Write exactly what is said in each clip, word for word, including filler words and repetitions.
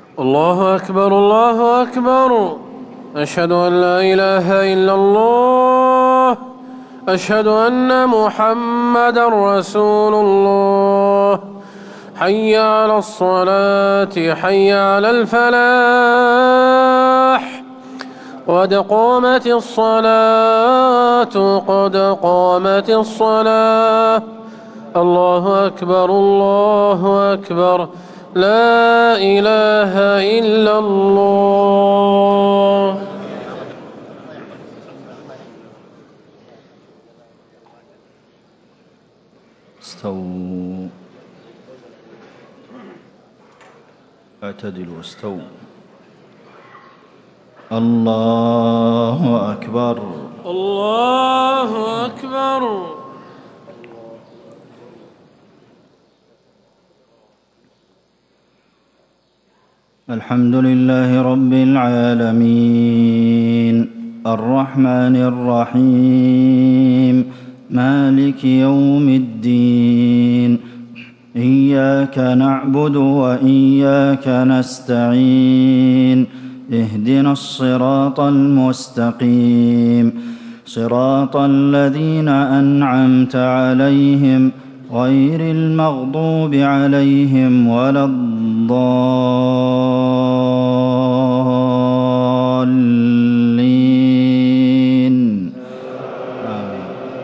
الله أكبر الله أكبر. أشهد أن لا إله إلا الله. أشهد أن محمدا رسول الله. حي على الصلاة حي على الفلاح. قد قامت الصلاة قد قامت الصلاة. الله أكبر الله أكبر. لا إله إلا الله. استووا اعتدلوا استووا. الله أكبر الله أكبر. الحمد لله رب العالمين الرحمن الرحيم مالك يوم الدين. إياك نعبد وإياك نستعين. اهدنا الصراط المستقيم صراط الذين أنعمت عليهم غير المغضوب عليهم ولا الضالين. آمين.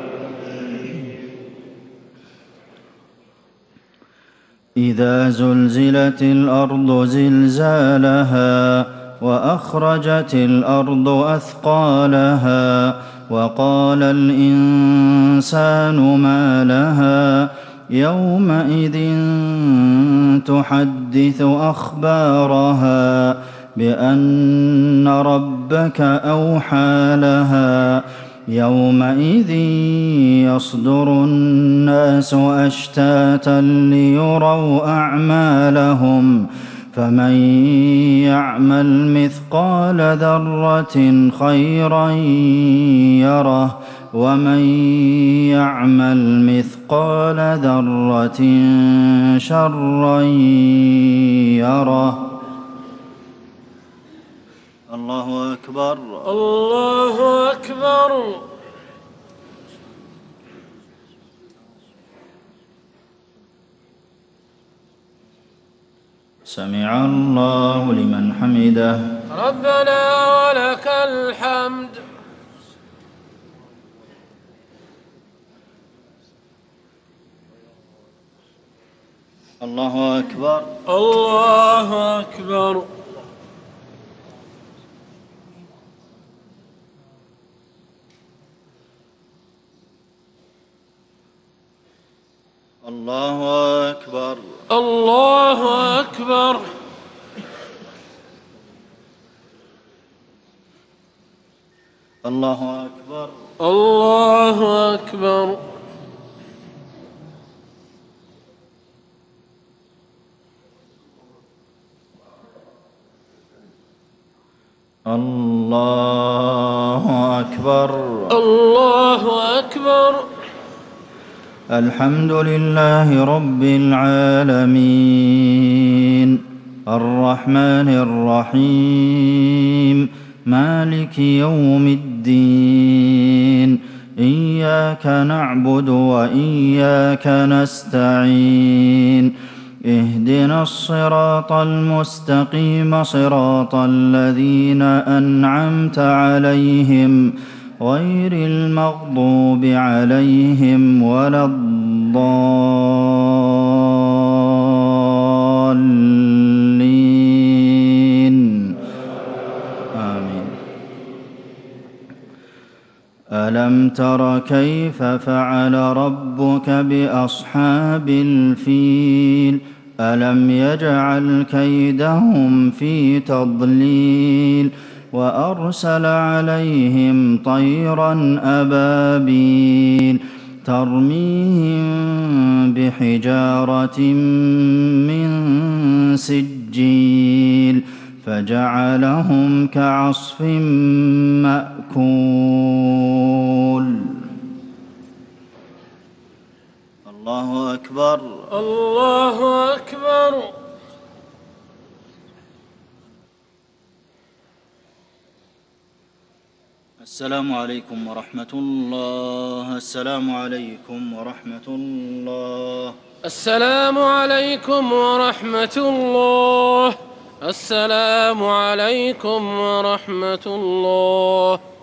إذا زلزلت الأرض زلزالها وأخرجت الأرض أثقالها وقال الإنسان ما لها يومئذ تحدث أخبارها بأن ربك أوحى لها. يومئذ يصدر الناس أشتاتا ليروا أعمالهم فمن يعمل مثقال ذرة خيرا يره ومن يعمل مثقال ذرة شرا يره. الله أكبر الله أكبر. سمع الله لمن حمده. ربنا ولك الحمد. الله أكبر الله أكبر. الله أكبر الله أكبر. الله أكبر الله أكبر. الله أكبر الله أكبر. الحمد لله رب العالمين الرحمن الرحيم مالك يوم الدين. إياك نعبد وإياك نستعين. اهدنا الصراط المستقيم صراط الذين أنعمت عليهم غير المغضوب عليهم ولا الضالين. آمين. ألم تر كيف فعل ربك بأصحاب الفيل ألم يجعل كيدهم في تضليل وأرسل عليهم طيرا أبابيل ترميهم بحجارة من سجيل فجعلهم كعصف مأكول. الله أكبر الله أكبر. السلام عليكم ورحمة الله. السلام عليكم ورحمة الله. السلام عليكم ورحمة الله. السلام عليكم ورحمة الله.